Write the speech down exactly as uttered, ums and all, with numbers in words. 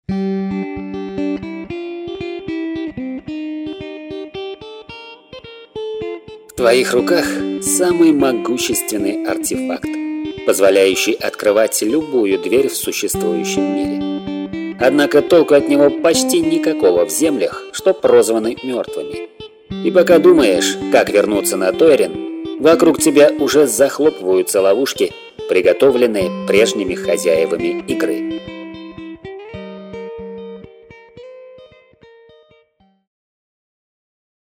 В твоих руках самый могущественный артефакт, позволяющий открывать любую дверь в существующем мире. Однако толку от него почти никакого в землях, что прозваны мертвыми. И пока думаешь, как вернуться на Тойрен, вокруг тебя уже захлопываются ловушки, приготовленные прежними хозяевами игры.